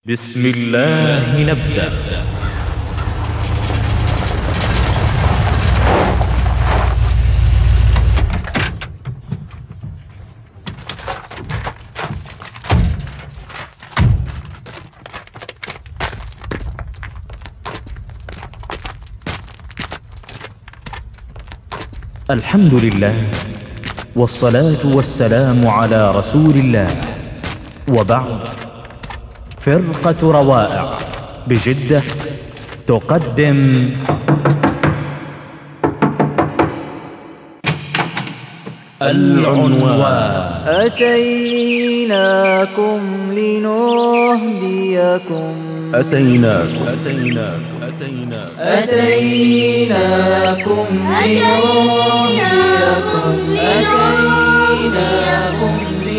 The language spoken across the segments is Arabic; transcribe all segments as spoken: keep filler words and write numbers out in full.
بسم الله نبدأ. الحمد لله والصلاة والسلام على رسول الله، وبعد. فرقة روائع بجدة تقدم العنوان. أتيناكم لنهديكم أتيناكم أتيناكم أتيناكم أتيناكم لنهديكم أتيناكم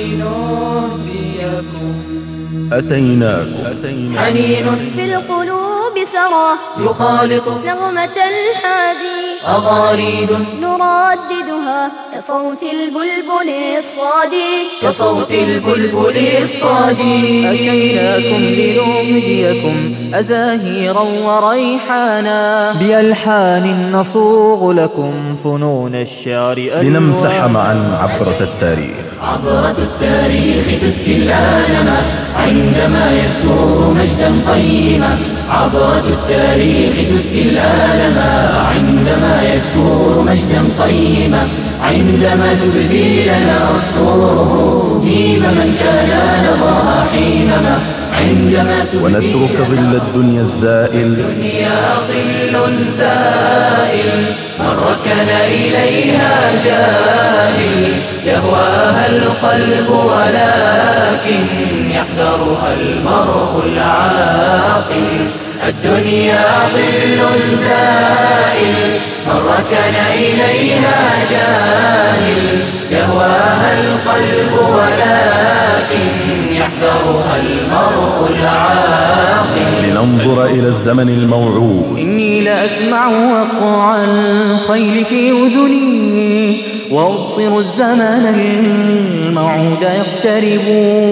لنهديكم أتيناكم أتيناكم حنين في القلوب سرى يخالط نغمة الحادي أغاريد نرددها كصوت البلبل الصادي كصوت البلبل الصادي. أتيناكم لنهديكم أزاهيرا وريحانا بألحان نصوغ لكم فنون الشعر لنمسح معا عبرة التاريخ. عبرة التاريخ تذكي العالم عندما يذكر مجدا قيما. عبرة التاريخ تذكي العالم عندما يذكر مجدا قيما. عندما تبدي لنا أسطوره هيم من كان نضاها حينما. عندما ونترك ظل الدنيا الزائل. الدنيا ظل زائل من ركن إليها جاهل. يهواها القلب ولكن يحذرها المرء العاقل. الدنيا ظل زائل من ركن إليها جاهل. يهواها القلب ولكن يحذرها المرء العاقل. لننظر إلى الزمن الموعود. إني لأسمع وقع الخيل في أذني وأبصر الزمان الموعود يقترب.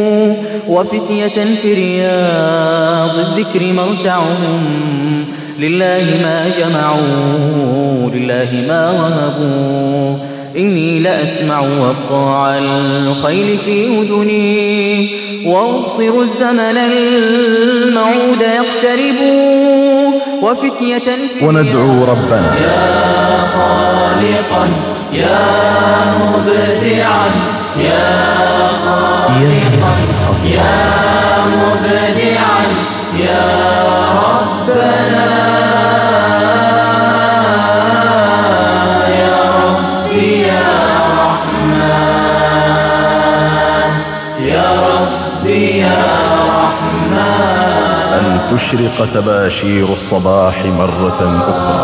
وفتية في رياض الذكر مرتعهم لله ما جمعوا لله ما وهبوا. إني لأسمع وقع الخيل في أذني وأبصر الزمن الموعود يقترب. وفتية في وندعو ربنا يا خالقا يا مبدعا يا خالقا يا مبدعا يا ربنا يا ربي يا رحمن يا ربي يا رحمن. أن تشرق تباشير الصباح مرة أخرى.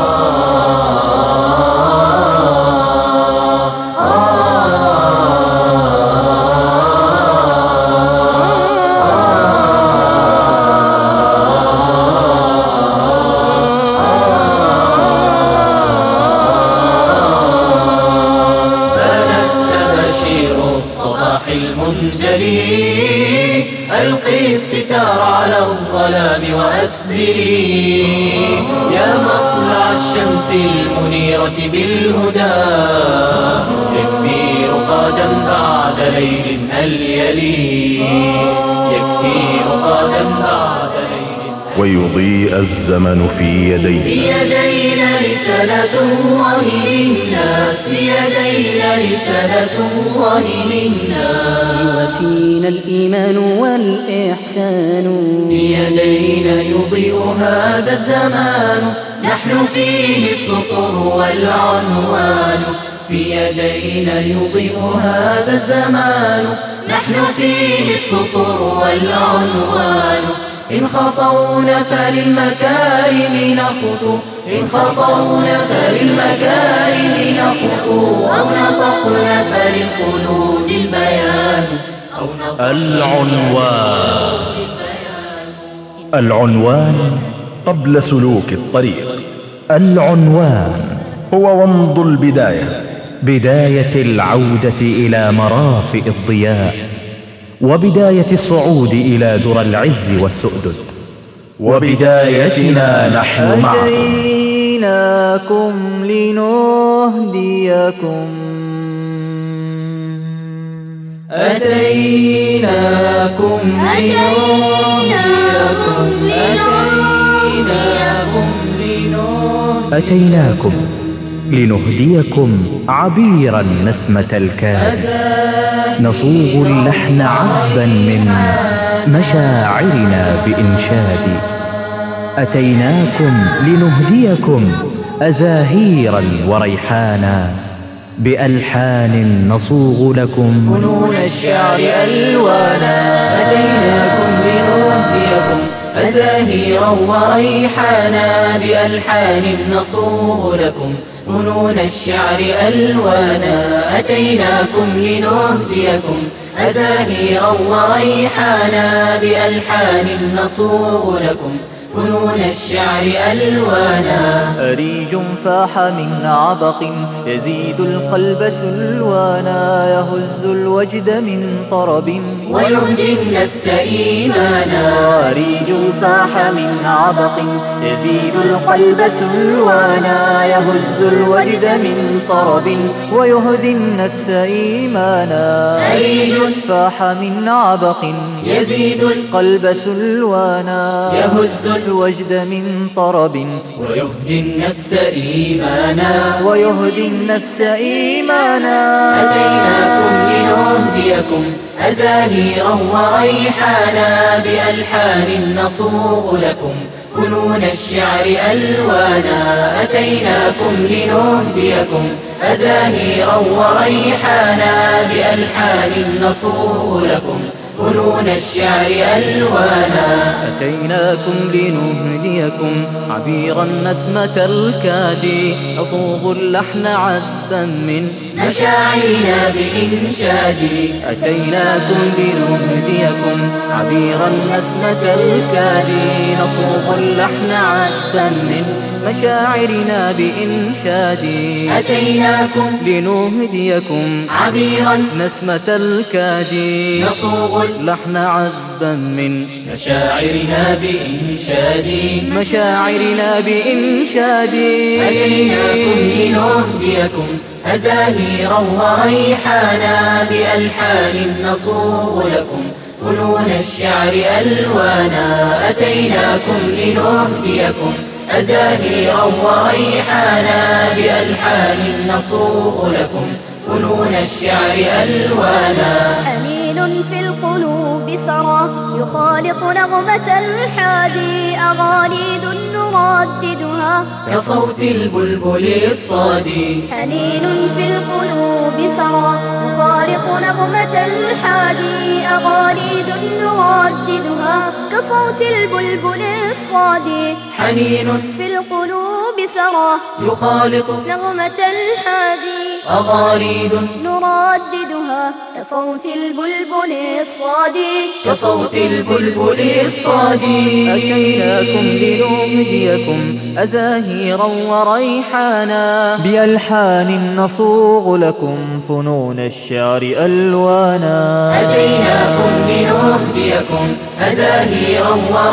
المنجلي ألقي الستار على الظلام وأسدلي. يا مطلع الشمس المنيرة بالهدى يكفي رقادا بعد ليل أليلي. يكفي رقادا بعد ليل ويضيء الزمن في يديه. في يدينا رسالة الله للناس. في يدينا رسالة الله للناس. وفينا الإيمان والإحسان. في يدينا يضيء هذا الزمان. نحن فيه السطر والعنوان. في يدينا يضيء هذا الزمان. نحن فيه السطر والعنوان. إن خطونا فللمكارم نخطو. إن خطونا فللمكارم نخطو. أو نطقنا فللخلود البيان. أو نطقنا العنوان. العنوان قبل سلوك الطريق. العنوان هو ومض البداية، بداية العودة إلى مرافئ الضياء. وبداية الصعود إلى درى العز والسؤدد. وبدايتنا نحن معكم. أتيناكم لنهديكم أتيناكم لنهديكم أتيناكم لنهديكم أتيناكم لنهديكم عبيرا نسمة الكاد، نصوغ اللحن عذبا من مشاعرنا بإنشاد. أتيناكم لنهديكم أزاهيرا وريحانا، بألحان نصوغ لكم فنون الشعر ألوانا. أتيناكم لنهديكم أزاهيرا وريحانا، بألحان نصوغ لكم فنون الشعر ألوانا. أتيناكم لنهديكم أزاهيرا وريحانا، بألحان نصوغ لكم فنون الشعر ألوانا. أريج فاح من عبق يزيد القلب سلوانا، يهز الوجد من طرب ويهدي النفس إيمانا. أريج فاح من عبق يزيد القلب سلوانا، يهز الوجد من طرب ويهدي النفس إيمانا. أريج فاح من عبق يزيد القلب سلوانا، يهز الوجد من طرب ويهدي النفس إيمانا. ويهدي النفس إيمانا. أتيناكم لنهديكم أزاهيرا وريحانا، بألحان نصوغ لكم فنون الشعر ألوانا. أتيناكم لنهديكم أزاهيرا وريحانا، بألحان نصوغ لكم فنون الشعر ألوانا. أتيناكم لنهديكم عبيرا نسمة الكادي، نصوغ اللحن عذبا من مشاعرنا بإنشاد. أتيناكم لنهديكم عبيرا نسمة الكادي، نصوغ اللحن عذبا من مشاعرنا بإنشاد. أتيناكم لنهديكم عبيرا نسمة الكادي، نصوغ اللحن عذبا من مشاعرنا بإنشاد. مشاعرنا بإنشاد. أتيناكم لنهديكم أزاهيرا وريحانا، بألحان نصوغ لكم فنون الشعر ألوانا. أتيناكم لنهديكم أزاهيرا وريحانا، بألحان نصوغ لكم فنون الشعر ألوانا. حنين في القلوب سرى يخالط نغمة الحادي، أغاني نرددها كصوت البلبل الصادي. حنين في القلوب سرى يخالط نغمة الحادي، أغاني نرددها كصوت البلبل الصادي. حنين في القلوب سرى يخالط نغمة الحادي، أغاريد نرددها كصوت البلبل الصادي. كصوت البلبل الصادي. أتيناكم لنهديكم أزاهيرا وريحانا، بألحان نصوغ لكم فنون الشعر ألوانا. أتيناكم لنهديكم أزاهيرا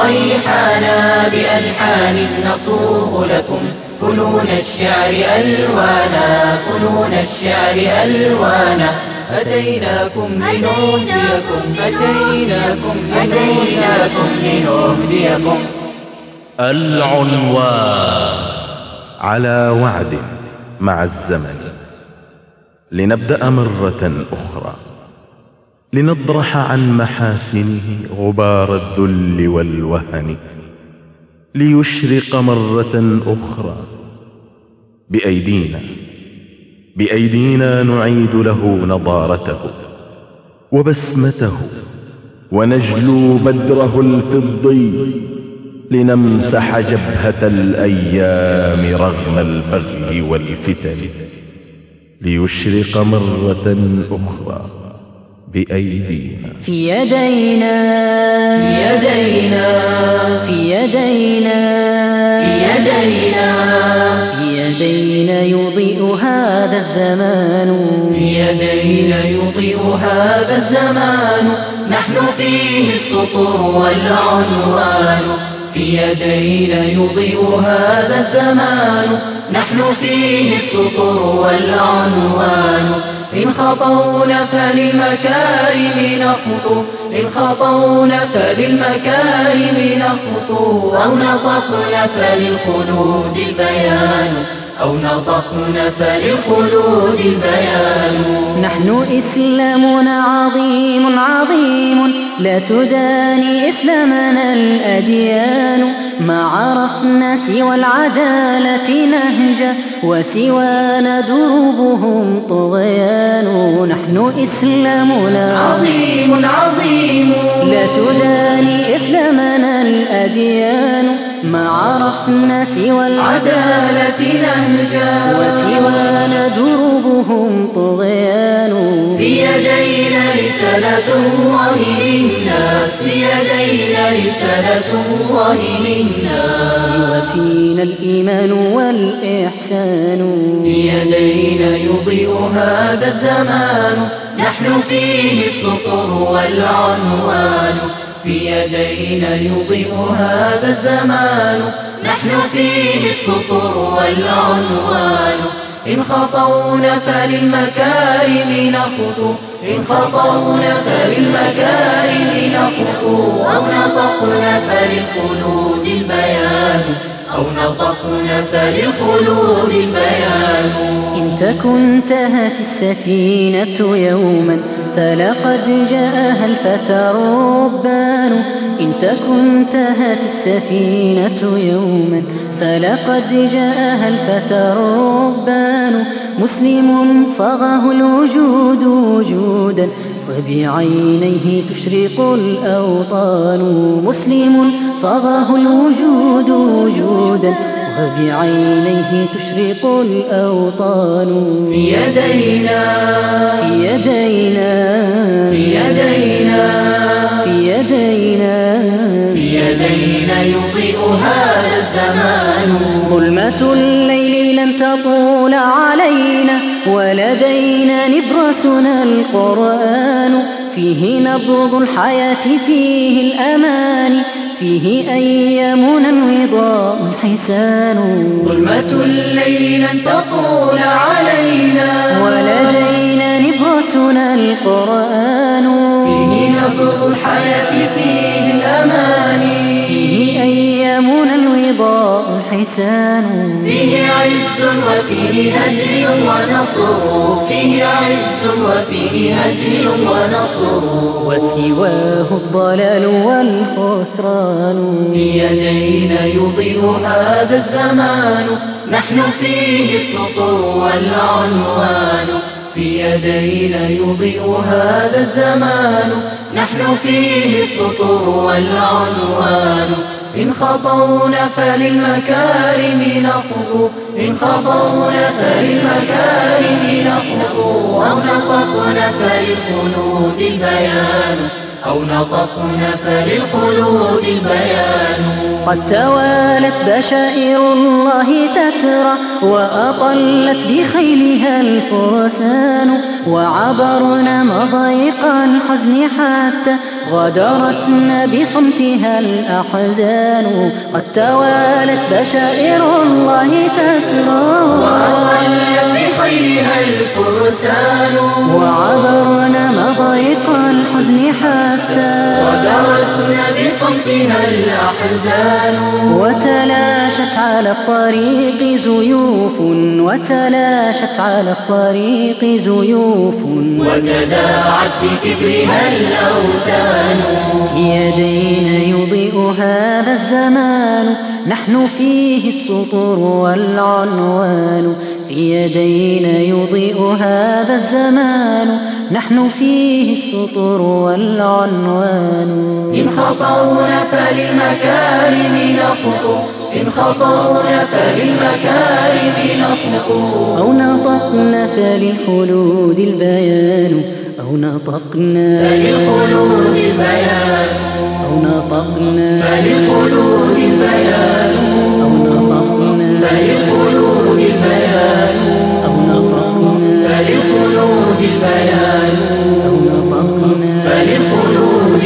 وريحانا، بألحان نصوغ لكم فنون الشعر ألوانا. فنون الشعر ألوانا. أتيناكم لنهديكم أتيناكم أتيناكم لنهديكم. العنوان على وعد مع الزمن، لنبدأ مرة أخرى، لنطرح عن محاسنه غبار الذل والوهن، ليشرق مرة أخرى بأيدينا بأيدينا نعيد له نضارته وبسمته، ونجلو بدره الفضي، لنمسح جبهة الأيام رغم البغي والفتن، ليشرق مرة أخرى بأيدينا. في يدينا في يدينا في يدينا في يدينا في يدينا يضيء هذا الزمان، في يدينا يضيء هذا الزمان. نحن فيه السطور والعنوان. في يدينا يضيء هذا الزمان، نحن فيه السطور والعنوان. إن خطونا فللمكارم نخطو، إن خطونا فللمكارم نخطو، أو نطقنا فللخلود البيان، أو نطقنا فللخلود البيان. نحن إسلامنا عظيم عظيم، لا تداني إسلامنا الأديان. ما عرفنا سوى العدالة نهجا، وسوانا دروبهم طغيان. نحن إسلامنا عظيم عظيم، لا تداني إسلامنا الأديان. ما عرفنا سوى العدالة نهجا، وسوانا دروبهم طغيان. في يدينا رسالة الله للناس، في يدينا رسالة الله للناس. وفينا الإيمان والإحسان، في يدينا يضيء هذا الزمان، نحن فيه السطور والعنوان. في يدينا يضيء هذا الزمان، نحن فيه السطور والعنوان. إن خطونا فللمكارم نخطو، إن خطونا فللمكارم نخطو، أو نطقنا فللخلود البيان، أو نطقنا فللخلود البيان. إن تكن تهت السفينة يوما، فلقد جاءها الفتى الربان. إن تكن تهت السفينة يوما، فلقد جاءها الفتى الربان. مسلم صاغه الوجود وجودا، وبعينيه تشرق الأوطان. مسلم صاغه الوجود وجودا، وبعينيه تشرق الأوطان. في يدينا في يدينا في يدينا في يدينا في يدينا يضيء هذا الزمان. ظلمة الليل لن تطول علينا، ولدينا نبرسنا القرآن. فيه نبض الحياة، فيه الأمان، فيه أيامنا الوضاء حسان. ظلمة الليل لن تطول علينا، ولدينا نبرسنا القرآن. فيه نبض الحياة، فيه الأمان، فيه أيامنا الوضاء حسان. فيه عز وفيه هدي ونصر، فيه عز وفيه هدي ونصر، وسواه الضلال والخسران. في يدينا يضيء هذا الزمان، نحن فيه السطور والعنوان. في يدينا يضيء هذا الزمان، نحن فيه السطور والعنوان. إن خطونا فللمكارم نخطو، إن خطونا فللمكارم نخطو، أو نطقنا فللخلود البيان، أو نطقنا فللخلود البيان. قد توالت بشائر الله تترى، وأطلت بخيلها الفرسان. وعبرنا مضايق الحزن حتى غادرتنا بصمتها الأحزان. قد توالت بشائر الله تترى، وأطلت بخيلها الفرسان. وعبرنا مضايق الحزن حتى غادرتنا بصمتها الأحزان. وتلاشت على الطريق زيوف، وتلاشت على الطريق زيوف، وتداعت بكبرها الأوثان. في يدينا يضيء هذا الزمان، نحن فيه السطور والعنوان. في يدينا يضيء هذا الزمان، نحن فيه السطور والعنوان. إن خطونا فللمكارم نخطو، إن خطونا فللمكارم نخطو، أو نطقنا فللخلود البيان، أو نطقنا فللخلود البيان، أو نطقنا فللخلود البيان، أو نطقنا فللخلود البيان، أو نطقنا فللخلود البيان، أو نطقنا فللخلود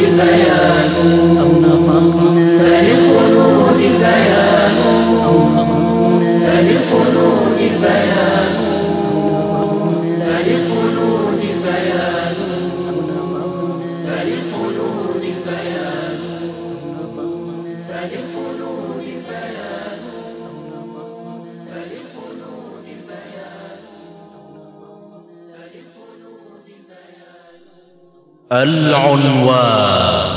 العنوان.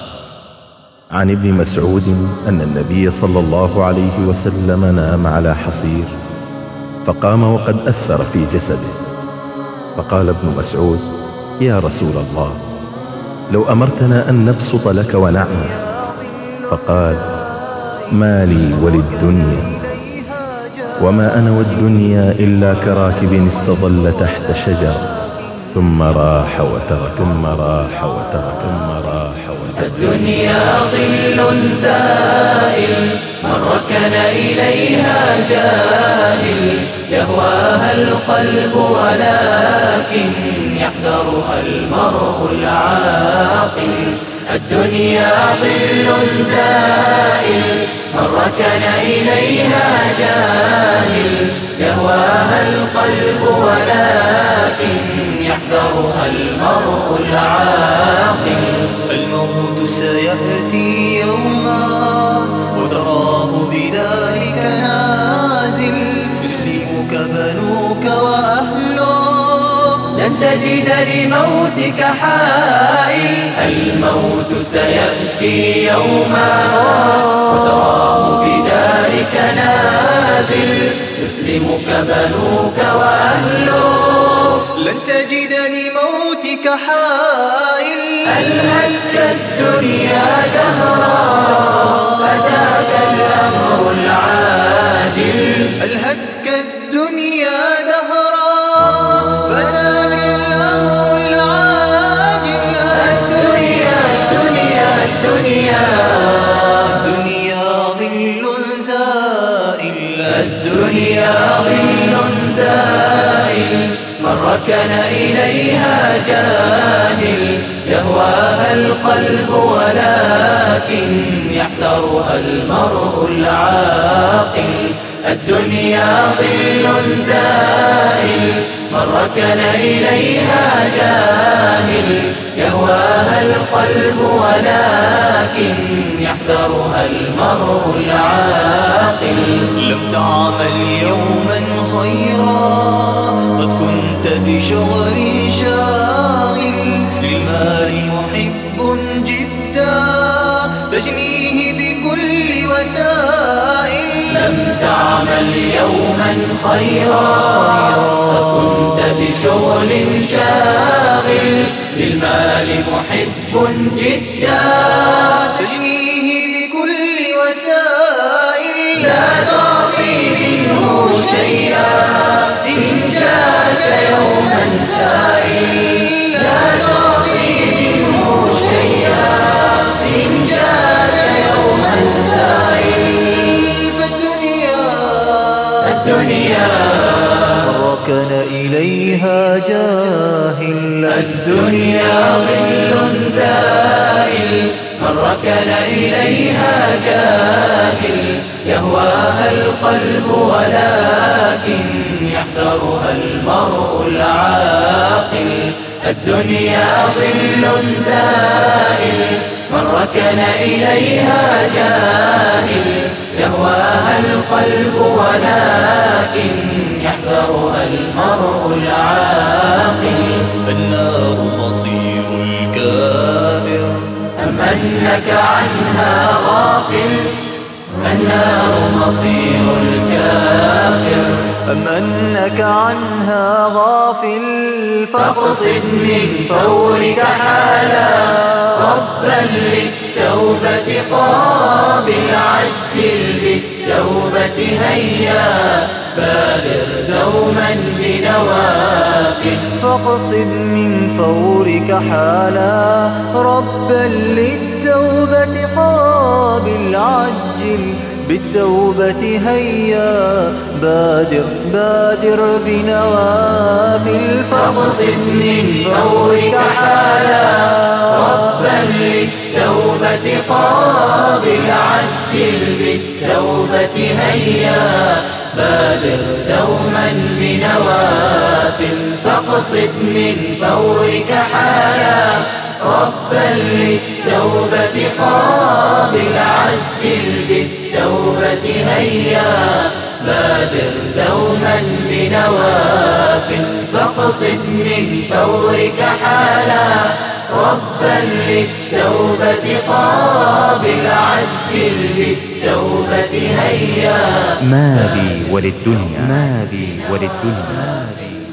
عن ابن مسعود أن النبي صلى الله عليه وسلم نام على حصير فقام وقد أثر في جسده، فقال ابن مسعود: يا رسول الله، لو أمرتنا أن نبسط لك ونعمل. فقال: ما لي وللدنيا، وما أنا والدنيا إلا كراكب استظل تحت شجرة ثم راح وترك ثم راح وترك ثم راح وترك. الدنيا ظل زائل، من ركن إليها جاهل، يهواها القلب ولكن يحذرها المرء العاقل. الدنيا ظل زائل، من ركن إليها جاهل، يهواها القلب ولكن يحذرها المرء العاقل. الموت سيأتي يوما وتراه بذلك نازل، يسلمك بنوك وأهله، لن تجد لموتك حائل. الموت سيأتي يوما وتراه بذلك نازل، يسلمك بنوك وأهله، لن تجد لموتك حائل. ألهتك الدنيا دهرا فذاك الأمر العاجل. ألهتك الدنيا دهرا فذاك الأمر العاجل. الدنيا الدنيا الدنيا الدنيا ظل زائل. الدنيا ظل زائل، من ركن إليها جاهل، يهواها القلب ولكن يحذرها المرء العاقل. الدنيا ظل زائل، من ركن إليها جاهل، يهواها القلب ولكن يحذرها المرء العاقل. لم تعمل يوما خيرا، قد كنت بشغل شاغل، للمال محب جدا تجنيه بكل وسائل. لم تعمل يوما خيرا، قد كنت بشغل شاغل، للمال محب جدا تجنيه بكل وسائل. لا تعطي منه شيئا إن جاءك يوما سائل. لا تعطي منه شيئا إن جاءك يوما سائل. فالدنيا الدنيا ركن إليها جاهل. الدنيا ظل زائل، من ركن إليها جاهل، يهواها القلب ولكن يحذرها المرء العاقل. الدنيا ظل زائل، من ركن إليها جاهل، يهواها القلب ولكن يحذرها المرء العاقل. النار مصير الكافر، أم أنك عنها غافل. النار مصير الكافر، أم أنك عنها غافل. فاقصد من فورك حالا، ربا للتوبة قابل، عجل بالتوبة هيا، بادر دوما بنوافل. فاقصد من فورك حالا، ربا للتوبة قابل، عجل بالتوبة هيا، بادر بادر بنوافل. فاقصد من فورك حالا، ربا للتوبة قابل، عجل بالتوبة هيا، بادر دوما بنوافل. فاقصد من فورك حالا، ربا للتوبة قابل، عجل بالتوبة هيا، بادر دوما بنوافل فاقصد من فورك حالا ربا للتوبة قابل عجل بالتوبة هيا. ما لي وللدنيا ما لي وللدنيا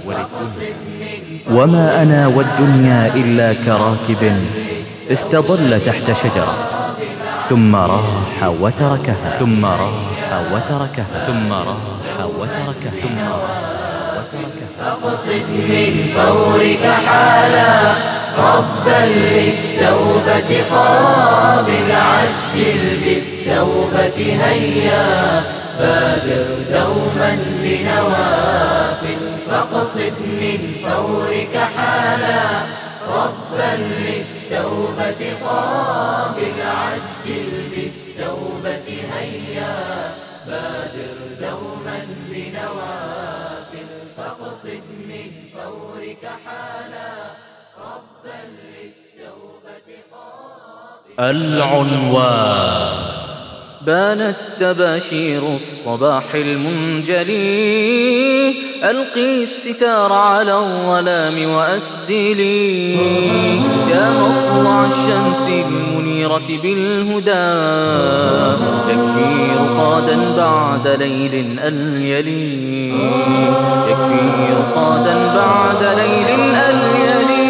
وما أنا والدنيا إلا كراكب استظل تحت شجرة ثم راح وتركها ثم راح وتركها ثم راح وتركها ثم راح وتركها. فاقصد من فورك حالا ربا للتوبة قابل عجل بالتوبة هيا. بادر دوما بنوافل فاقصد من فورك حالا ربا للتوبة قابل عجل بالتوبة هيا. بادر دوما بنوافل فاقصد من فورك حالا ربا للتوبة قابل. العنوان بانت تباشير الصباح المنجلي ألقي الستار على الظلام وأسدلي يا مطلع الشمس المنيرة بالهدى يكفي رقادا بعد ليل أليلي يكفي رقادا بعد ليل أليلي.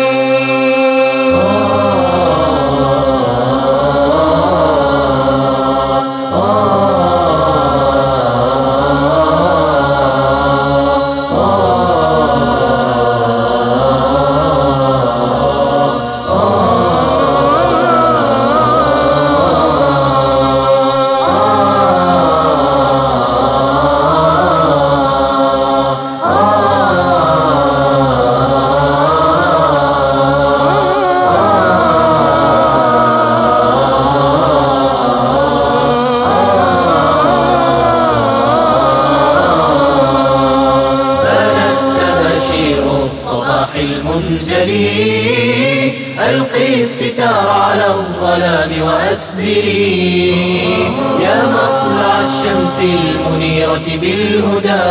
المنجلي ألقي الستار على الظلام وأسدلي يا مطلع الشمس المنيرة بالهدى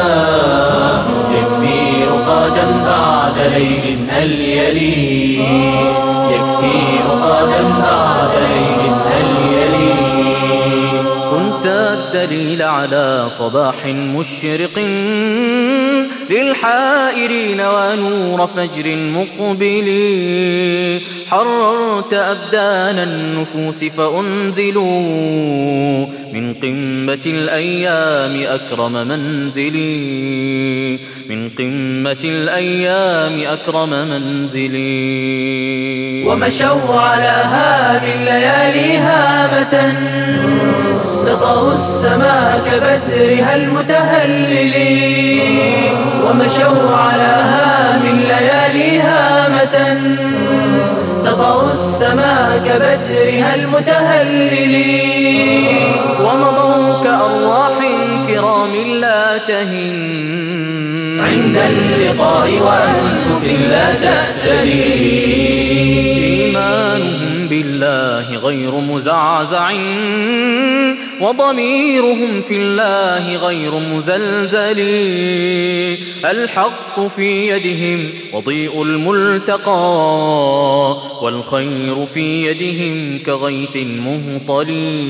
يكفي رقادا بعد ليل أليلي يكفي رقادا بعد ليل أليلي. كنت الدليل على صباح مشرق للحائرين ونور فجر مقبل حررت أبدان النفوس فأنزلوا من قمة الأيام أكرم منزلي من قمة الأيام أكرم منزلي. ومشوا على هام الليالي هامة تطأ السماء كبدرها المتهلل ومشوا على هام الليالي هامة تطأ السماء كبدرها المتهلل ومضوا كأرواح كرام لا تهن عند اللقاء وأنفس لا تأتلي إيمانهم بالله غير مزعزع وضميرهم في الله غير مزلزل الحق في يدهم وضيء الملتقى والخير في يدهم كغيث مهطل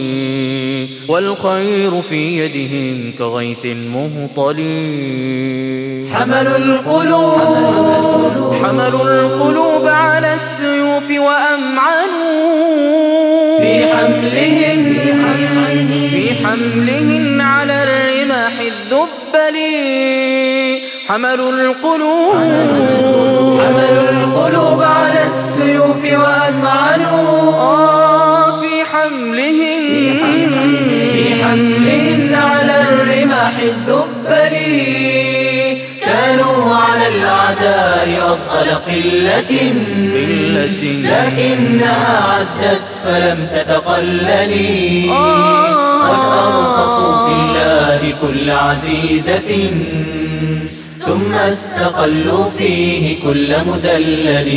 والخير في يدهم كغيث مهطل. حملوا القلوب حملوا القلوب على السيوف وأمعنوا في حملهن في حملهن على الرماح الذبل حملوا القلوب حملوا القلوب على السيوف وأمعنوا آه في حملهن في حملهن على الرماح الذبل كانوا على الأعداء أضل قلة قلة لكنها عدت فلم تتقلل قد أرخصوا في الله كل عزيزة ثم استقلوا فيه كل مذلل.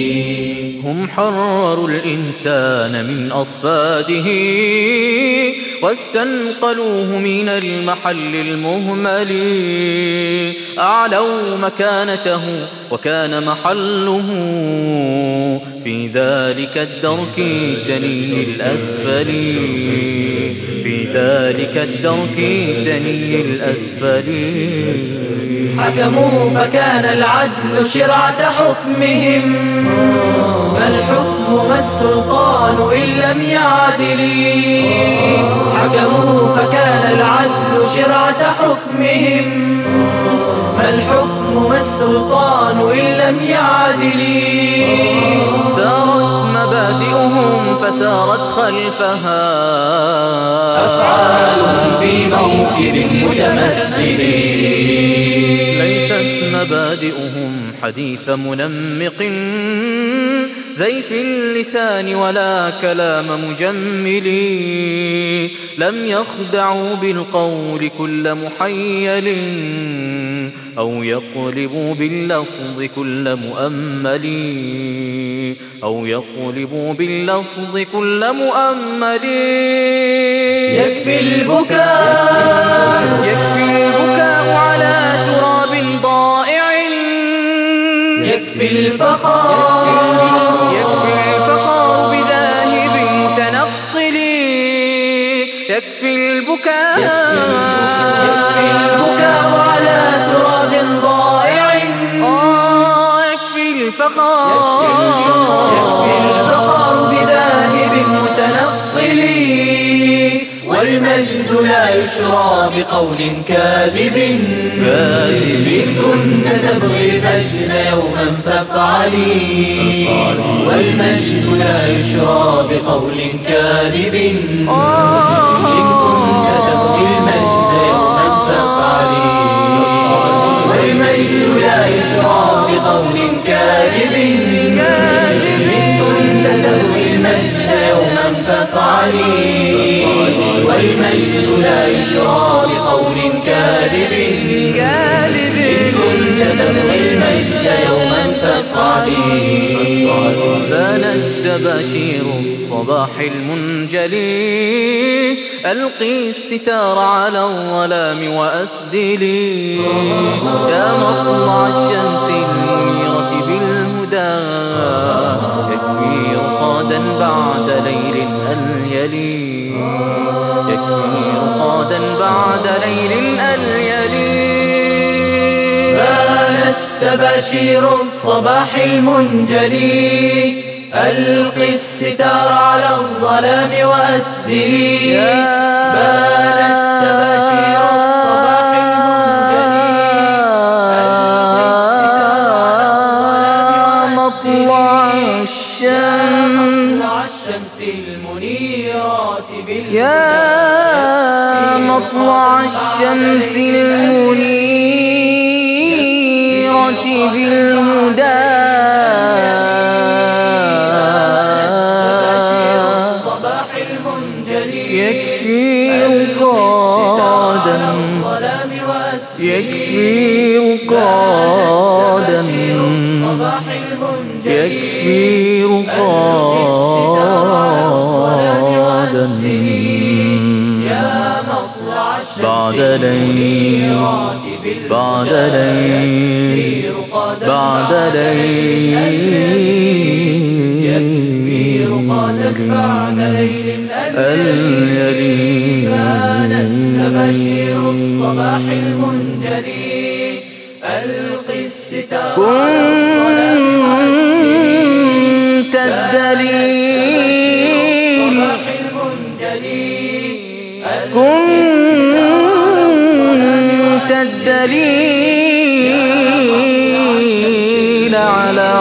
هم حرروا الإنسان من أصفاده واستنقلوه من المحل المهمل. أعلوا مكانته وكان محله في ذلك الدرك الدني الأسفل، في ذلك الدرك الدني الأسفل. حكموا فكان العدل شرعة حكمهم، ما الحكم ما السلطان إن لم يعدل. حكموا فكان العدل شرعة حكمهم، ما الحكم ما السلطان إن لم يعدل. سارت مبادئهم فسارت خلفها أفعالهم في موكب متمثل. ليست مبادئهم حديث منمق زيف اللسان ولا كلام مجمل. لم يخدعوا بالقول كل محيل أو يقلبوا باللفظ كل مؤمل، أو يقلبوا باللفظ كل مؤمل. يكفي البكاء يكفي البكاء على تراب ضائع، يكفي الفخار يكفي الفخار بذاهب متنقل. يكفي البكاء يكفي البكاء على تراب ضائع. آه يكفي الفخار يكفي الفخار بذاهب متنقل. والمجد لا يشرى بقول كاذب، كاذب. إن كنت تبغي المجد يوما فافعلي. والمجد لا يشرى بقول كاذب، إن كنت تبغي المجد يوما فافعلي. والمجد لا يشرى بقول كاذب، إن كنت تبغي المجد يوما فافعلي. والمجد لا يشرى بقول كاذب، كاذب. إن كنت تبغي المجد يوما فافعلي. بانت تباشير الصباح المنجلي. ألقي الستار على الظلام وأسدلي. يا مطلع الشمس المنيرة بالهدى، يكفي رقادا بعد ليل أليلي. يكفي رقادا بعد ليل أليلي. بانت تباشير الصباح المنجلي. ألقي الستار على الظلام وأسدلي. بانت تباشير الصباح المنجلي. ألقي الستار على الظلام وأسدلي. مطلع الشمس المنيرات بالهدى، يا مطلع الشمس المنيرة بالهدى. يكفي رقادا، يكفي رقادا، يكفي رقادا بعد ليل، بعد ليل، بعد ليل، يكفي رقادا بعد ليل اليلي. بانت تباشير الصباح المنجلي. ألقي الستار كنت الدليل، كنت الدليل على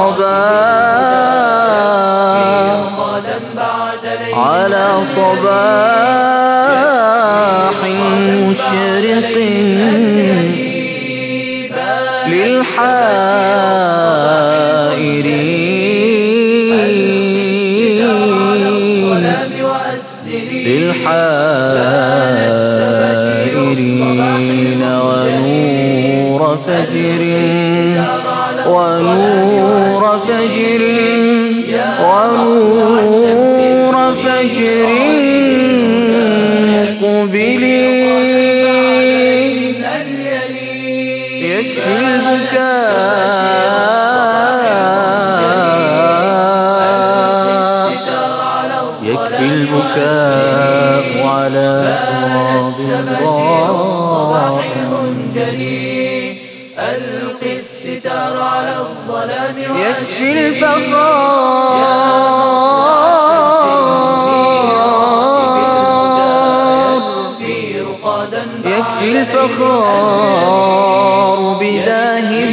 صباح، على صباح مشرق للحائرين، للحائرين ونور فجر، ونور فجر، ونور فجر يكفي البكاء يكفي البكاء على تراب الصباح المنجلي ألقي الستار على الظلام يكفي الفخار يكفي الفخار بذاهب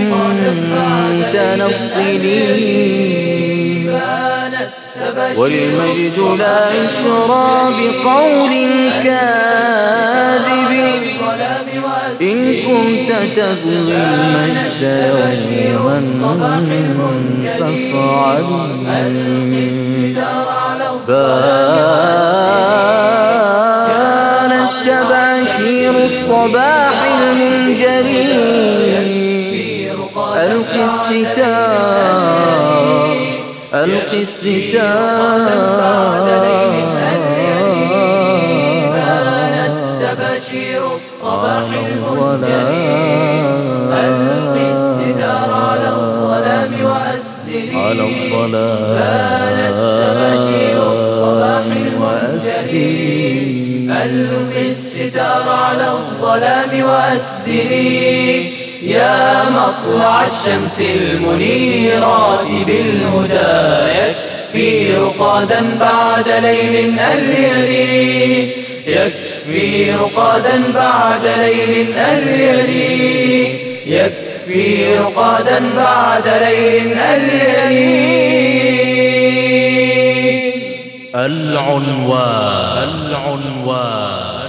تنطلي والمجد لا يشرى بقول كاذب إن كنت تبغي المجد يوما فافعل بانت تباشير الصباح المنجلي ألقي الستار ألقي الستار تباشير الصباح المنجلي ألقي الستار على الظلام وأسدلي على الظلام بانت تباشير الصباح المنجلي ألقي الستار على الظلام وأسدلي يا مطلع الشمس المنيرات بالهدى يكفي رقادا بعد ليل الليالي يكفي رقادا بعد ليل الليالي يكفي رقادا بعد ليل الليالي. العنوان العنوان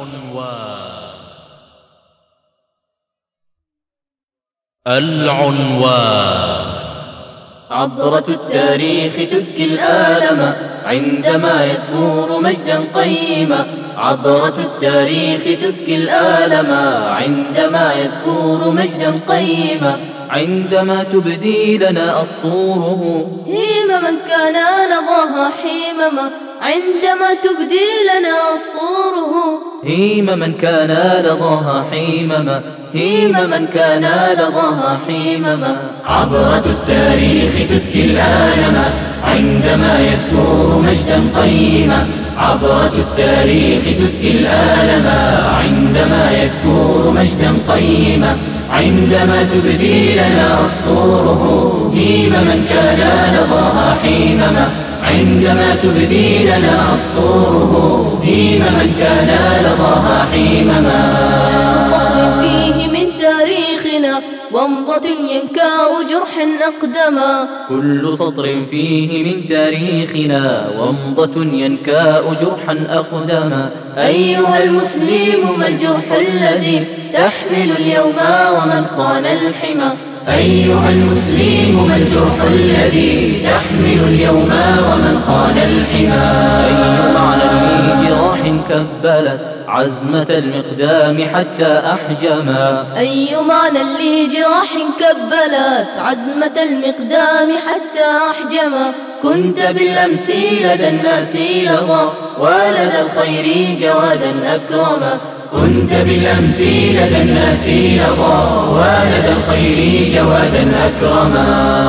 العنوان عبرة التاريخ تذكي الآلم عندما يذكر مجدا قيما عبرة التاريخ تذكي الآلم عندما يذكر مجدا قيما عندما تبدي لنا أسطوره هيمما كان لظاها حيمما عندما تبدي لنا أسطوره هيم من كان لظاها حيمما هيم من كان لظاها حيمما عبرة التاريخ تذكي الآلم عندما يذكر مجدا قيما عبرة التاريخ تذكي الآلم عندما يذكر مجدا قيما عندما تبدي لنا أسطوره هيم من كان لظاها حيمما عندما تبدي لنا أسطوره هيم من كان لظاها حيمما صف فيه من تاريخنا ومضة ينكاء جرحا أقدما كل سطر فيه من تاريخنا ومضة ينكاء جرحا أقدما أيها المسلم ما الجرح الذي تحمل اليوم ومن خان الحمى أيها المسلم ما الجرح الذي تحمل اليوم ومن خان الحمى أي معنى لجراح كبلت عزمة المقدام حتى أحجما أي معنى لجراح كبلت عزمة المقدام حتى أحجما كنت بالأمس لدى الناس لظى ولدى الخير جوادا أكرما كنت بالأمس لدى الناس لظى ولدى الخير جوادا أكرما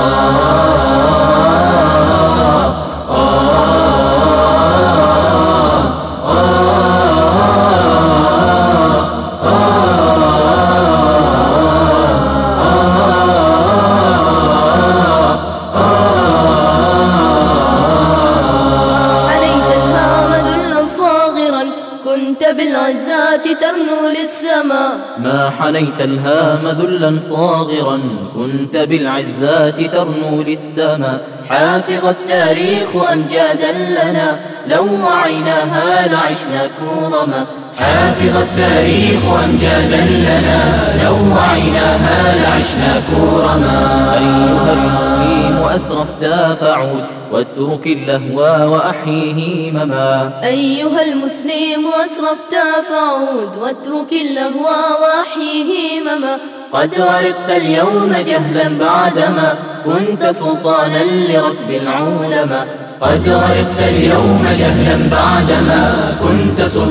بالعزات ترنو للسماء ما حنيت الهام ذلا صاغرا كنت بالعزات ترنو للسماء حافظ التاريخ أمجادا لنا لو وعيناها لعشنا كورما حافظ التاريخ أمجادا لنا لو وعيناها لعشنا كورما أيها المسلم أسرفت فعود واترك اللهوى وأحيه مما أيها المسلم أسرفت فعود واترك اللهوى وأحيه مما قد غرقت اليوم جهلا بعدما كنت سلطانا لركب العولما قد غرقت اليوم جهلا بعدما كنت سلطانا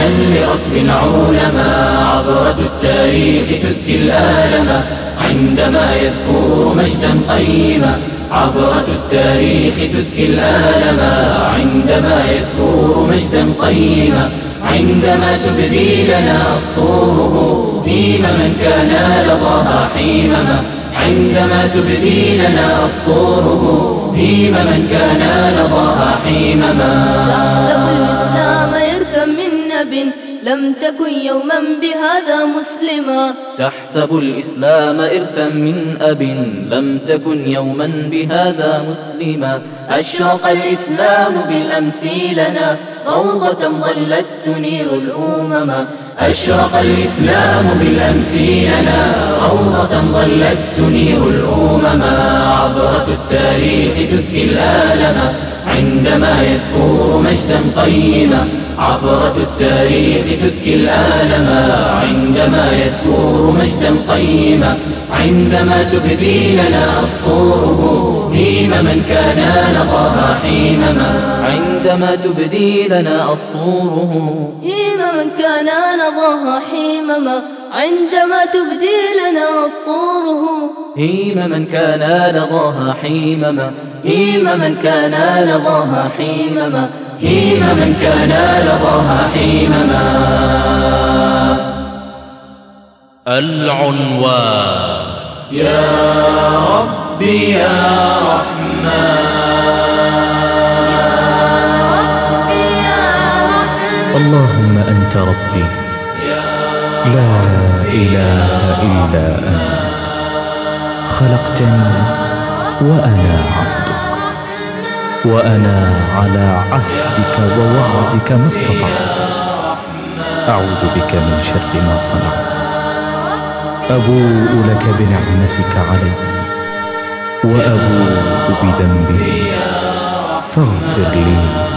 سلطانا لركب العلماء. عبرة التاريخ تذكي الآلم عندما يذكر مجدا قيما. عبرة التاريخ تذكي الآلم عندما يذكر مجدا قيما. عندما تبدي لنا أسطوره هيم من كان لظاها حيمما. عندما تبدي لنا أسطوره هيم من كان لظاها حيمما. تحسب الإسلام إرثا من نب لم تكن يوما بهذا مسلما. تحسب الإسلام إرثا من أب لم تكن يوما بهذا مسلما. أشرق الإسلام بالأمس لنا روضة ظلت تنير الأمم. أشرق الإسلام بالأمس لنا روضة ظلت تنير الأمم. عبرة التاريخ تذكي الآلم عندما يذكر مجدا قيما. عبرة التاريخ تذكي الآلم عندما يذكر مجدا قيما. عندما تبدي لنا أسطوره هيم من كان لظاها حيمما. عندما تبدي لنا أسطوره هيم من كان لظاها حيمما. عندما تبدي لنا أسطوره هيم من كان لظاها حيمما. هيم من كان لظاها حيمما. هيم من كان لظاها حيمما. العنوان يا ربي يا رحمن. اللهم أنت ربي لا إله إلا أنت. خلقتني وأنا عبدك وأنا على عهدك ووعدك ما استطعت. أعوذ بك من شر ما صنعت. أبوء لك بنعمتك علي وأبوء بذنبي فاغفر لي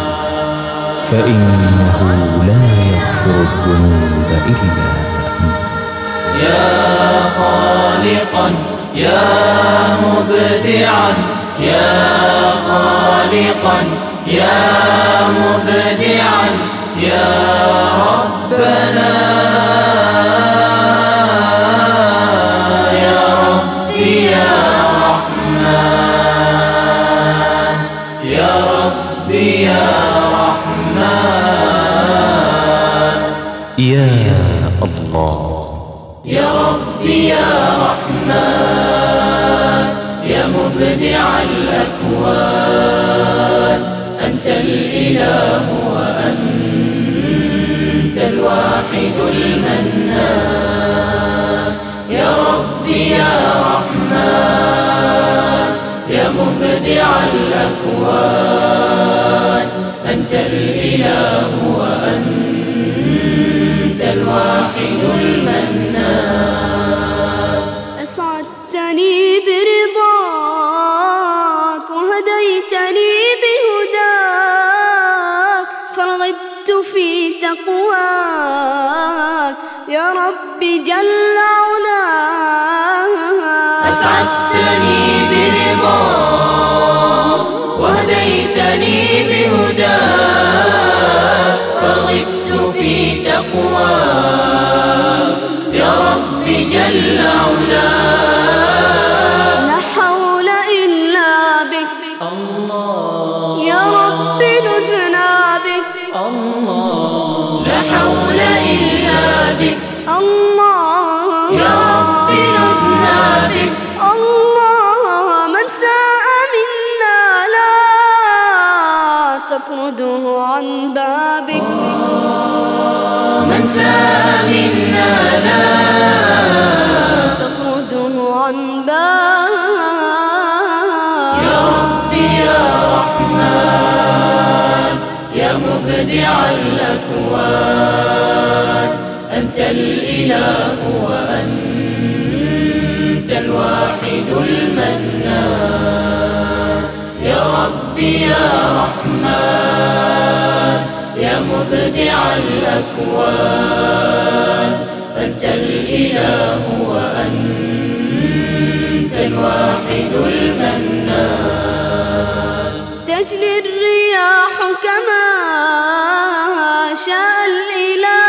فإنه لا يغفر الذنوب إلا أنت. يا خالقا يا مبدعا يا خالقا يا مبدعا يا ربنا. يا ربي يا رحمن. يا ربي يا رحمن. يا الله يا ربي يا رحمن. يا مبدع الأكوان أنت الإله وأنت الواحد المنان. يا ربي يا رحمن. يا مبدع الأكوان أنت الإله وأنت الواحد المنان. أسعدتني برضاك وهديتني بهداك فرغبت في تقواك يا رب جل علاك. أسعدتني برضاك وهديتني بهداك فرغبت في تقواك يا رب جل علاك. لا حول إلا بك الله يا رب نزنا بك الله. لا حول إلا بك الله يا رب نثنى بك الله. من ساء منا لا تطرده عن بابك. من ساء منا لا تطرده عن بابك. يا ربي يا رحمن. يا مبدع الأكوان أنت الإله وأنت الواحد المنان. يا ربي يا رحمن. يا مبدع الأكوان أنت الإله وأنت الواحد المنان. تجري الرياح كما شاء الإله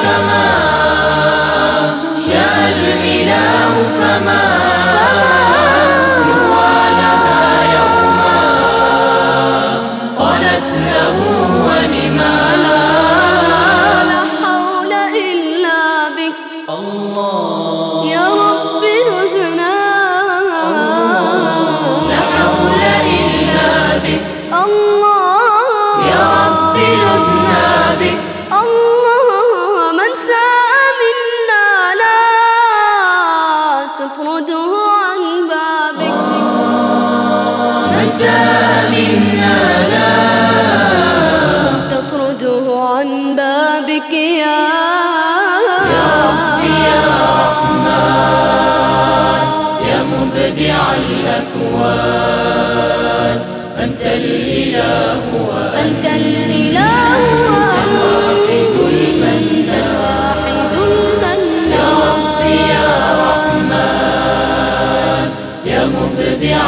كما شاء الإله فما يروى لها يوما قالت له ولما لا حول إلا بك الله يا رب نثنى لا حول إلا بك الله يا رب نثنى بك الله من ساء منا لا تطرده عن بابك من ساء منا لا تطرده عن بابك يا يا ربي يا رحمن يا مبدع الأكوان أنت الإله وأنت الإله الواحد المنان يا ربي يا رحمن يا مبدع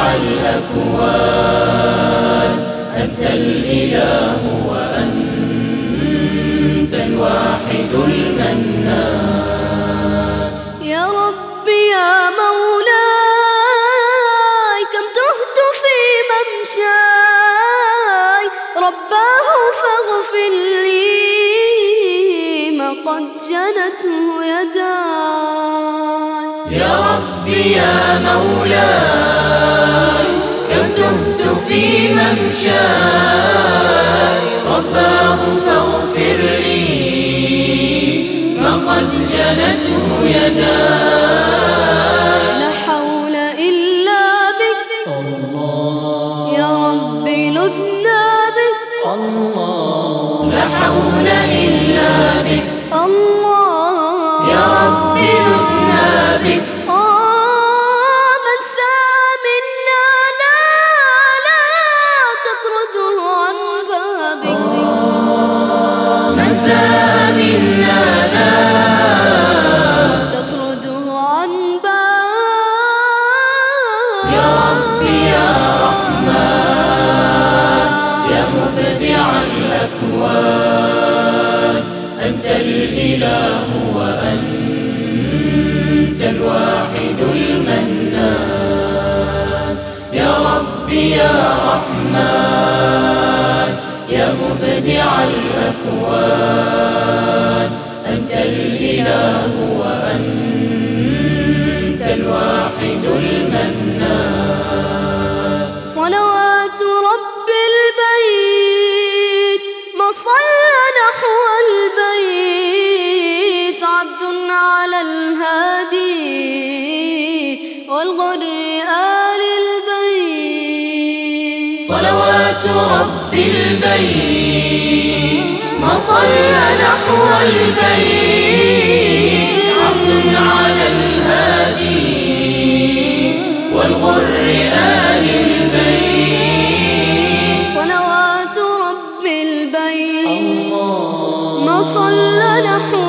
الأكوان أنت الإله وأنت الواحد المنان يا ربي يا مولاي كم تهت في ممشاي رباه فاغفر لي ما قد جنته يداي يا ربي يا مولاي كم تهت في ممشاي رباه فاغفر لي ما قد جنته يداي لا حول إلا بك الله يا ربي لذنا بك الله لا حول إلا بك الله يا ربي لذنا بك من ساء منا لا لا تطرده عن بابك من ساء منا لا تطرده عن بابك يا ربي يا رحمن يا مبدع الأكوان أنت الإله وأنت الواحد المنان يا ربي يا رحمن يا مبدع الأكوان أنت الإله وأنت الواحد المنان صلوات رب البيت ما صلى نحو البيت عبد على الهادي والغر آل البيت صلوات رب البيت ما صلى نحو البيت عبد على الهادي والغر آل البيت صلوات رب البيت ما صلى نحو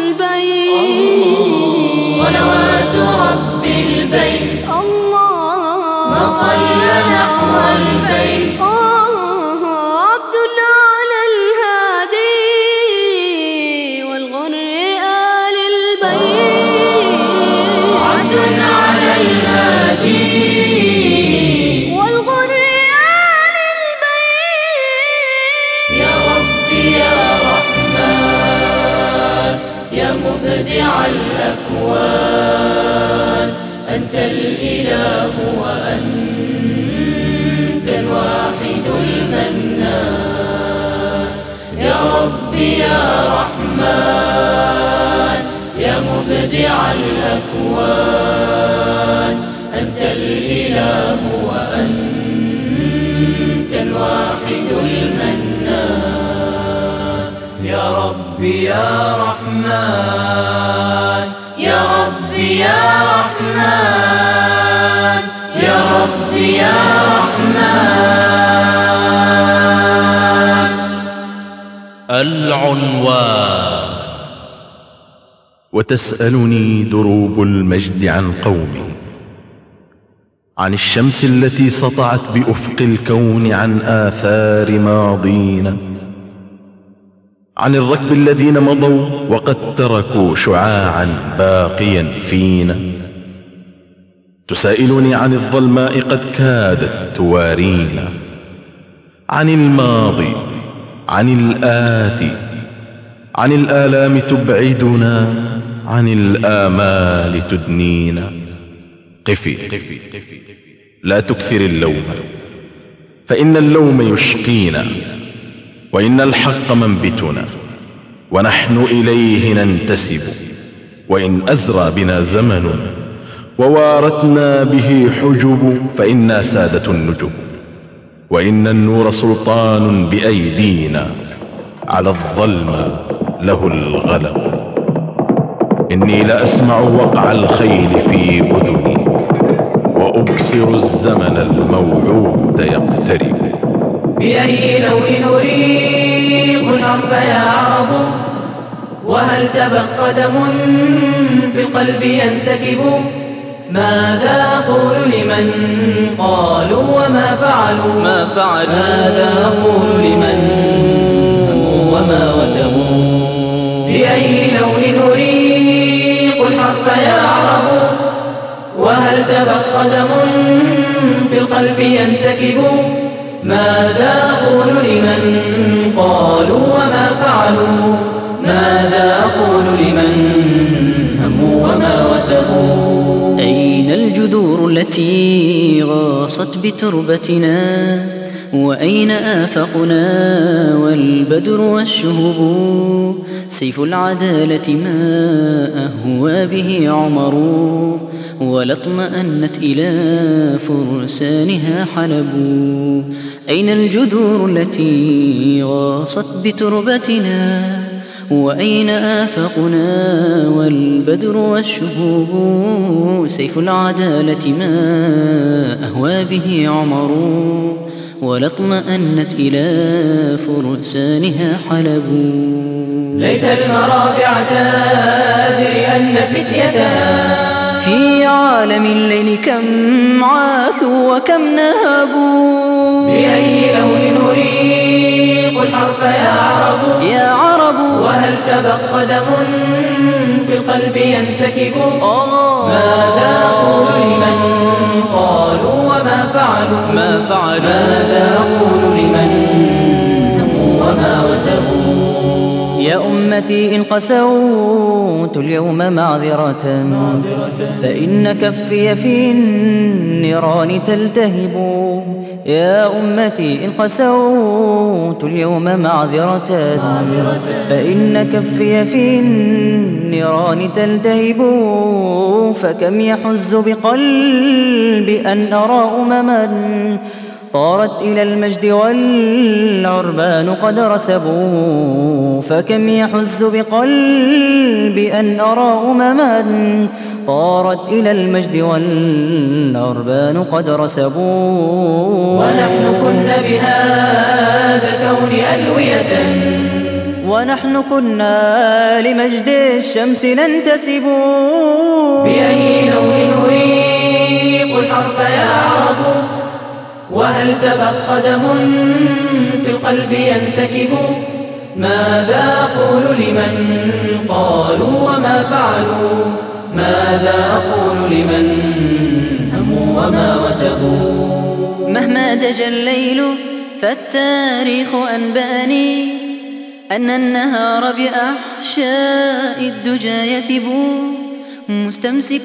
البيت صلوات رب البيت ما صلى نحو البيت عبد على الهادي والغر آل البيت عبد على الهادي والغر آل البيت يا ربي يا رحمن يا مبدع الأكوان أنت الإله وأنت الواحد المنان يا ربي يا رحمن يا مبدع الأكوان أنت الإله وأنت الواحد المنان يا ربي يا رحمن يا ربي يا رحمن يا ربي يا رحمن. العنوان. وتسألني دروب المجد عن قومي، عن الشمس التي سطعت بأفق الكون، عن آثار ماضينا، عن الركب الذين مضوا وقد تركوا شعاعا باقيا فينا. تسائلني عن الظلماء قد كادت توارينا، عن الماضي، عن الآتي، عن الآلام تبعدنا، عن الآمال تدنينا. قفي لا تكثر اللوم، فإن اللوم يشقينا، وإن الحق منبتنا، ونحن إليه ننتسب. وإن أزرى بنا زمن ووارتنا به حجب، فإنا سادة النجب، وإن النور سلطان بأيدينا، على الظلم له الغلب. إني لأسمع وقع الخيل في أذني، وأبصر الزمن الموعود يقترب. بأي لون نريق الحرف يا عرب، وهل تبت قدم في القلب ينسكب؟ ماذا أقول لمن قالوا وما فعلوا؟ ما فعلوا ماذا أقول لمن وما وثبوا؟ بأي لون نريق الحرف يا عرب، وهل تبت قدم في القلب ينسكب؟ ماذا أقول لمن قالوا وما فعلوا؟ ماذا أقول لمن هموا وما وثبوا؟ أين الجذور التي غاصت بتربتنا؟ وأين آفاقنا والبدر والشهب؟ سيف العدالة ما أهوى به عمر، ولا اطمأنت إلى فرسانها حلب. أين الجذور التي غاصت بتربتنا؟ وأين آفاقنا والبدر والشهب؟ سيف العدالة ما أهوى به عمر، ولا اطمأنت إلى فرسانها حلب. ليت المرابع تدري أن فتيتنا في عالم الليل كم عاثوا وكم نهبوا. بأي لون نريق الحرف يا عرب، يا عرب، وهل تبت قدم في القلب ينسكب؟ آه ماذا أقول لمن قالوا وما فعلوا؟ ما فعلوا ماذا أقول لمن هموا وما وثبوا؟ يا أمتي إن قسوت اليوم معذرة، فإن كفي في النيران تلتهب. يا أمتي إن قسوت اليوم معذرة، فإن كفي في النيران تلتهب. فكم يحز بقلب أن أرى أمما طارت إلى المجد والعربان قد رسبوا. فكم يحز بقلب أن أرى أمما طارت إلى المجد والعربان قد رسبوا. ونحن كنا بهذا الكون ألوية، ونحن كنا لمجد الشمس ننتسب. بأي لون نريق الحرف يا عرب، وهل تبت قدم في القلب ينسكب؟ ماذا أقول لمن قالوا وما فعلوا؟ ماذا أقول لمن هموا وما وثبوا؟ مهما دجى الليل فالتاريخ أنبأني أن النهار بأحشاء الدجى يثب. مستمسك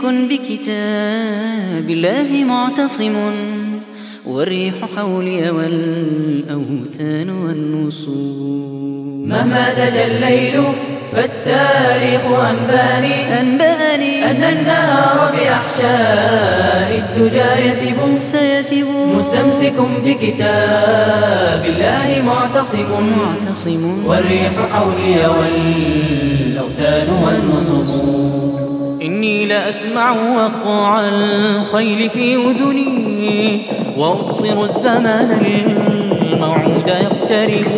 بكتاب الله معتصم، والريح حولي والأوثان والنصوم. مهما دجى الليل فالتاريخ أنباني أنبأني أن النهار بأحشاء الدجى يثب. سيثب مستمسك بكتاب الله معتصم، معتصم والريح حولي والأوثان والنصب. إني لأسمع وقع الخيل في أذني، وأبصر الزمان الموعود يقترب.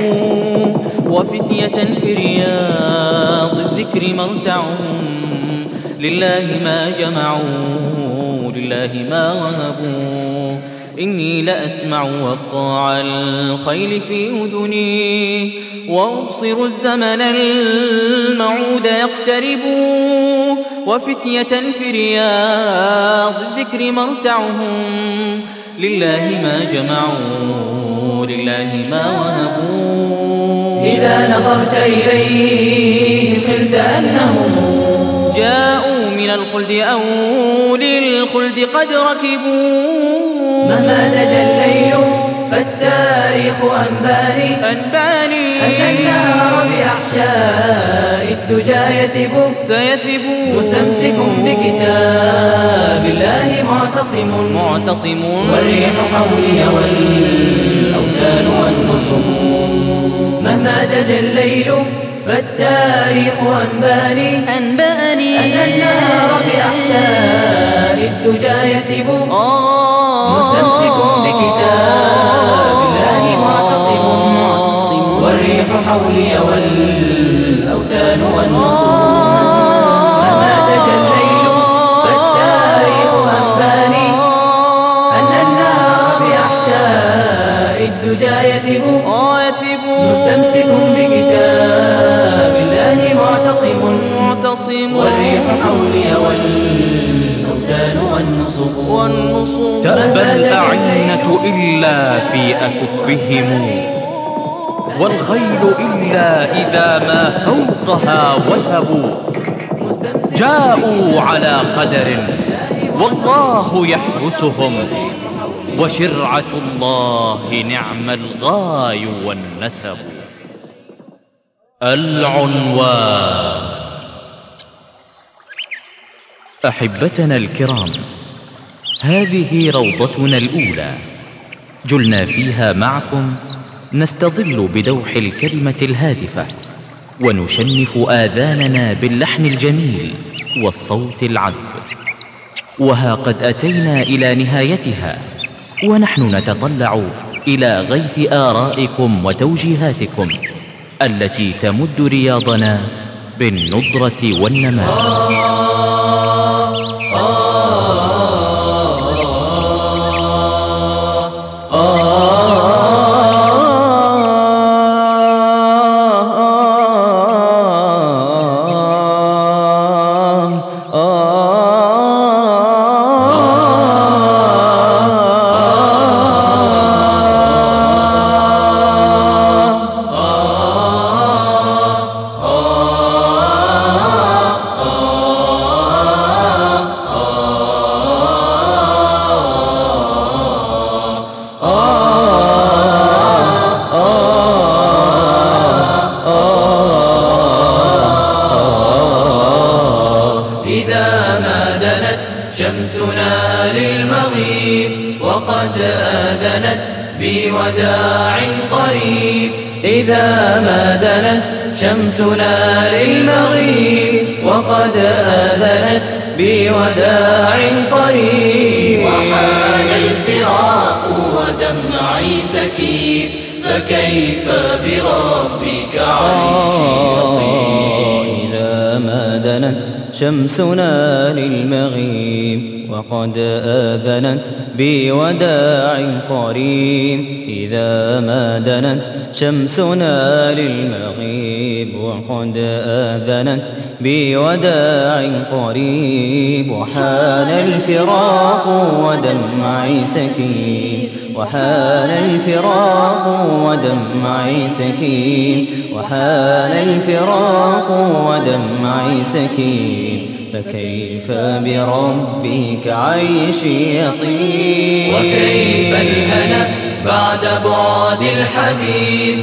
وفتية في رياض الذكر مرتعهم، لله ما جمعوا لله ما وهبوا. إني لأسمع وقاع الخيل في أذني وأبصر الزمن المعود يقترب وفتية في رياض الذكر مرتعهم لله ما جمعوا لله ما وهبوا إذا نظرت إليهم خلت أنهم جاءوا من الخلد أو للخلد قد ركبوا مهما دجى الليل فالتاريخ أنباني أنباني أن النهار بأحشاء الدجى يثب سيثب مستمسك بكتاب الله معتصم معتصم والريح حولي والأوثان والنصب مهما دجى الليل فالتاريخ أنباني أنباني أن النهار بأحشاء الدجى يثب مستمسك بكتاب الله معتصم والريح حولي والأوثان والنصب مهما دجى الليل فالتاريخ أنباني أن النهار بأحشاء الدجى يثب مستمسك بكتاب الله معتصم معتصم والريح حولي والأوثان والنصب والنصب تأبى الأعنة إلا في أكفهم والخيل إلا إذا ما فوقها وثبوا جاءوا على قدر والله يحرسهم وشرعة الله نعم الغاي والنسب. العنوان. أحبتنا الكرام، هذه روضتنا الأولى جلنا فيها معكم نستظل بدوح الكلمة الهادفة ونشنف آذاننا باللحن الجميل والصوت العذب، وها قد أتينا إلى نهايتها ونحن نتطلع إلى غيث آرائكم وتوجيهاتكم التي تمد رياضنا بالنضرة والنماء. شمسنا للمغيب وقد آذنت بوداع قريب، إذا ما دنت شمسنا للمغيب وقد آذنت بوداع قريب، وحان الفراق ودمعي سكيب، فكيف بربك عيشي يطيب. إذا ما دنت شمسنا للمغيب وقد آذنت بوداع قريب، إذا ما دنت شمسنا للمغيب وقد آذنت بوداع قريب، وحان الفراق ودمعي سكين، وحان الفراق ودمعي سكين، وحان الفراق ودمعي سكين، فكيف بربك عيشي يطيب. وكيف الهنا بعد بعد الحبيب،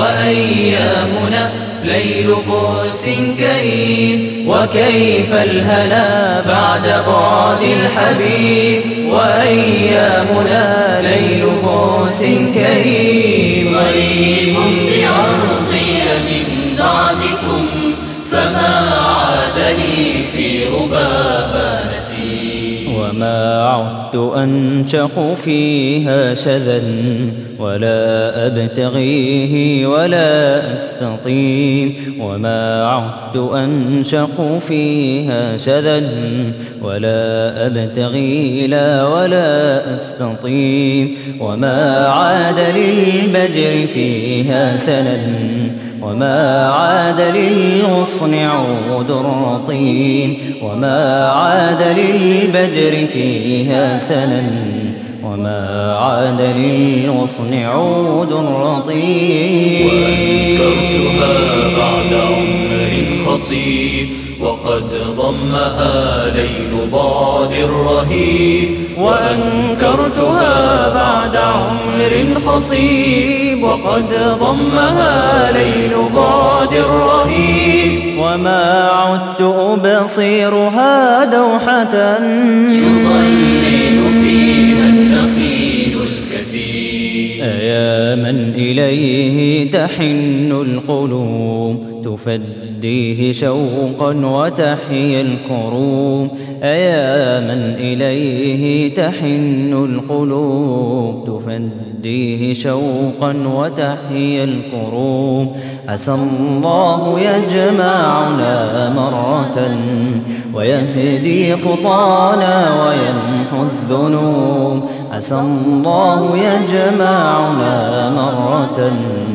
وأيامنا ليل بؤس كئيب، وكيف الهنا بعد بعد الحبيب، وأيامنا ليل بؤس كئيب. غريب بأرضي من بعدكم، فما عاد لي في رباها نسيب. وما عدت أنشق فيها شذا ولا أبتغيه ولا أستطيم وما عدت أنشق فيها شذا ولا أبتغي لا ولا أستطيم وما عاد للبدر فيها سند وما عاد للغصن عود رطيم وما عاد للبدر فيها سند وما عاد للغصن عود رطيم وأنكرتها بعد عمر خصيب وقد ضمها ليل بعد رهيب وأنكرتها بعد عمر خصيب وقد ضمها ليل بعد رهيب وما عدت أبصيرها دوحة يضلل فيها النخيل الكثير أيا من إليه تحن القلوب تفديه شوقا وتحيا الكروب أيا من إليه تحن القلوب تفديه شوقا وتحيا الكروب عسى الله يجمعنا مرة ويهدي خطانا ويمحو الذنوب عسى الله يجمعنا مرة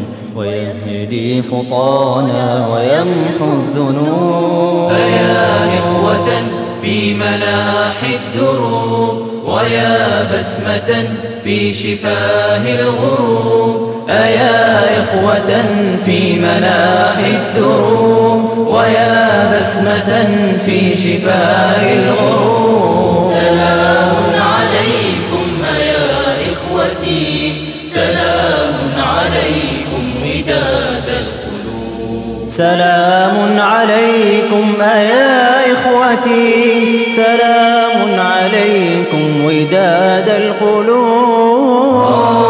ويهدي خطانا ويمحو الذنوب أيا إخوة في مناحي الدروب ويا بسمة في شفاه الغروب أيا إخوة في مناحي الدروب ويا بسمة في شفاه الغروب سلام عليكم أيا إخوتي سلام عليكم وداد القلوب سلام عليكم أيا إخوتي سلام عليكم وداد القلوب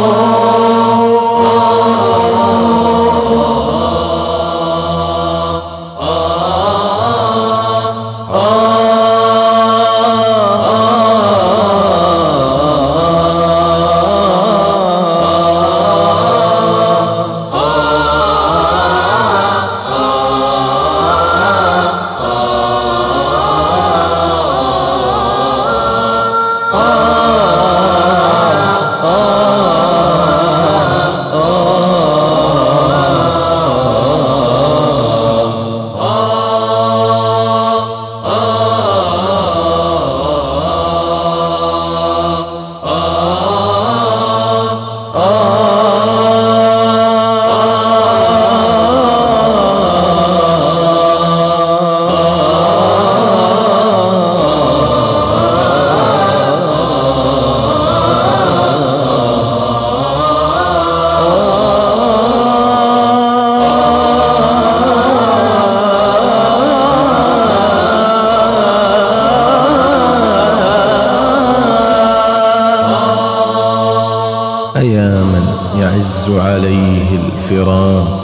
عليه الفراق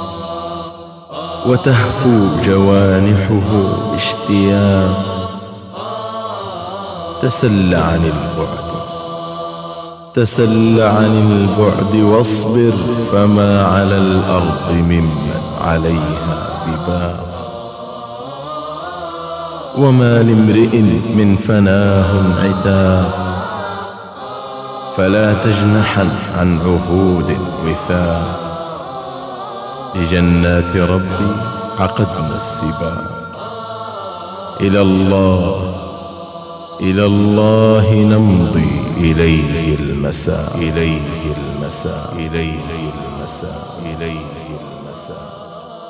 وتهفو جوانحه اشتياق تسل عن البعد تسل عن البعد واصبر فما على الأرض ممن عليها بباق وما لامرئ من فناه عتاب فلا تجنحا عن عهود وثاق لجنات ربي عقدنا السباق إلى الله إلى الله نمضي إليه المساء إليه المساء إليه المساء إليه المساء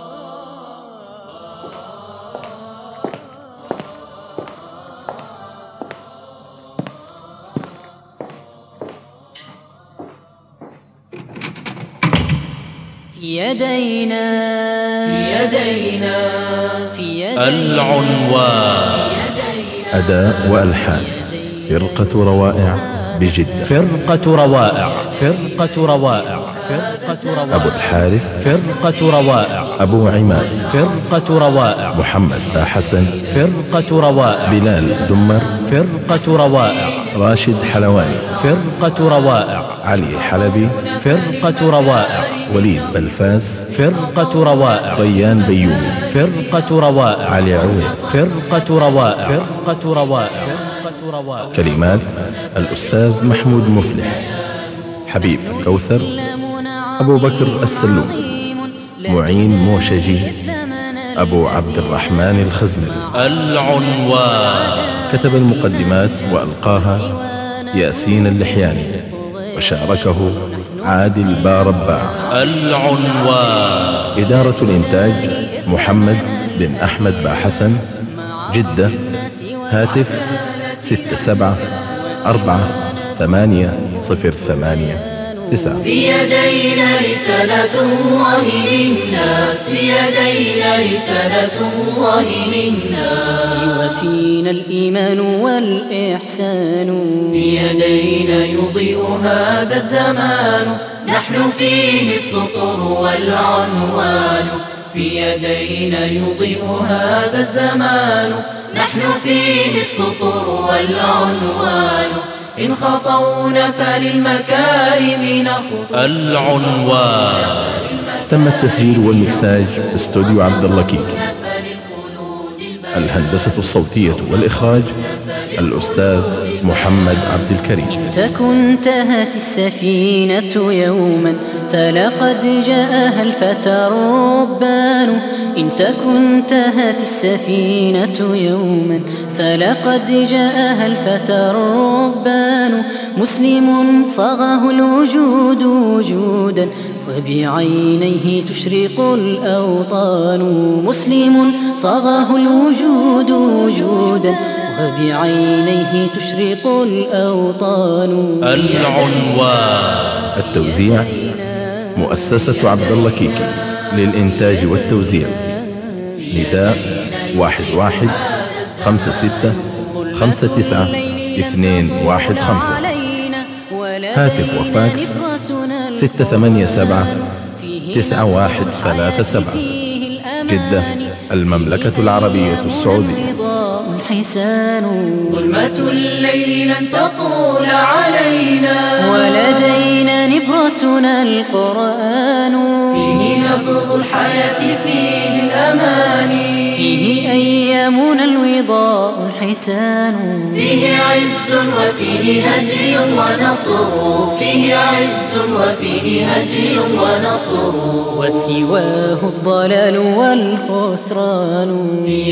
في يدينا في يدينا في يدينا العنوان أداء وألحان فرقة روائع بجدة. فرقة روائع فرقة روائع فرقة روائع أبو الحارث. فرقة روائع أبو عماد. فرقة روائع محمد با حسن. فرقة روائع بلال دمر. فرقة روائع راشد حلواني. فرقة روائع علي حلبي. فرقة روائع وليد بلفاس. فرقة روائع ريان بيومي. فرقة روائع علي عويس. فرقة روائع فرقة روائع فرقة روائع كلمات الأستاذ محمود مفلح. حبيب كوثر. أبو بكر السلوم. معين موشجي. أبو عبد الرحمن الخزمري. العنوان. كتب المقدمات وألقاها ياسين اللحياني، وشاركه عادل بارباع. العنوان. إدارة الإنتاج محمد بن أحمد با حسن، جدة. هاتف ستة سبعة أربعة ثمانية صفر ثمانية تسعة. في يدينا رسالة الله للناس، في يدينا رسالة الله للناس، وفينا الإيمان والإحسان، في يدينا يضيء هذا الزمان، نحن فيه السطور والعنوان، في يدينا يضيء هذا الزمان، نحن فيه السطور والعنوان، إن خطونا فللمكارم نخطو. العنوان. تم التسجيل والمكساج باستوديو عبد الله كيكي. الهندسة الصوتية والإخراج الأستاذ محمد عبد الكريم. تكن تهت السفينة يوما فلقد جاءها الفتى الربان، إن تكن تهت السفينة يوما فلقد جاءها الفتى الربان، مسلم صاغه الوجود وجودا وبعينيه تشرق الأوطان، مسلم صاغه الوجود وجودا وبعينيه تشرق الأوطان. العنوان. التوزيع مؤسسة عبد الله كيكي للإنتاج والتوزيع. نداء واحد واحد خمسة ستة خمسة تسعة اثنين واحد خمسة. هاتف وفاكس ستة ثمانية سبعة تسعة واحد ثلاثة سبعة. جدة، المملكة العربية السعودية. حسان ظلمة الليل لن تطول علينا، ولدينا نبرسنا القرآن، فيه نبض الحياة فيه الأمان، فيه أيامنا الوضاء الحسان، فيه عز وفيه هدي ونصر، فيه عز وفيه هدي ونصر، وسواه الضلال والخسران.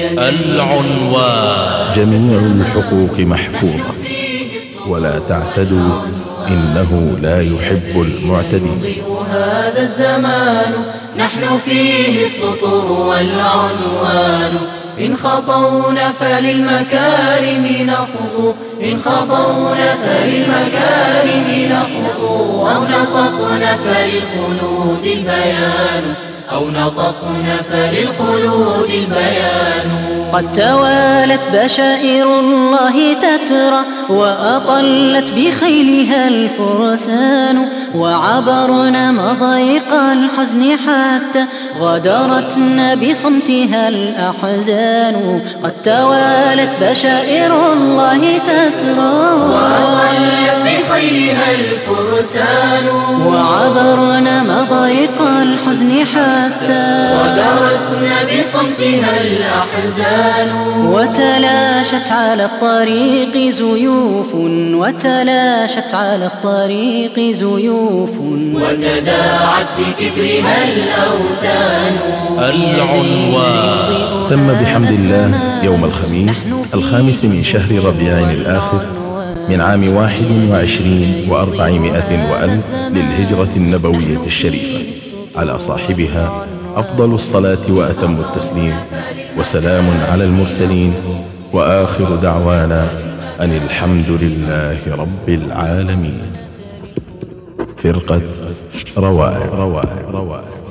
العنوان. جميع الحقوق محفوظة، ولا تعتدوا إنه لا يحب المعتدين. هذا الزمان نحن فيه السطور والعنوان، إن خطونا فللمكارم نخطو، إن خطونا فللمكارم نخطو، أو نطقنا فللخلود البيان، أو نطقنا فللخلود البيان. قد توالت بشائر الله تترى، وأطلت بخيلها الفرسان، وعبرنا مضايق الحزن حتى غادرتنا بصمتها الأحزان. قد توالت بشائر الله تترى، وأطلت بخيلها الفرسان، وعبرنا مضايق الحزن حتى غادرتنا بصمتها الأحزان. وتلاشت على الطريق زيوف، وتلاشت على الطريق زيوف، وتداعت بكبرها الأوثان. العنوان. تم بحمد الله يوم الخميس الخامس من شهر ربيع الآخر من عام واحد وعشرين وأربعمائة وألف للهجرة النبوية الشريفة، على صاحبها أفضل الصلاة وأتم التسليم، وسلام على المرسلين، وآخر دعوانا أن الحمد لله رب العالمين. فرقة روائع روائع روائع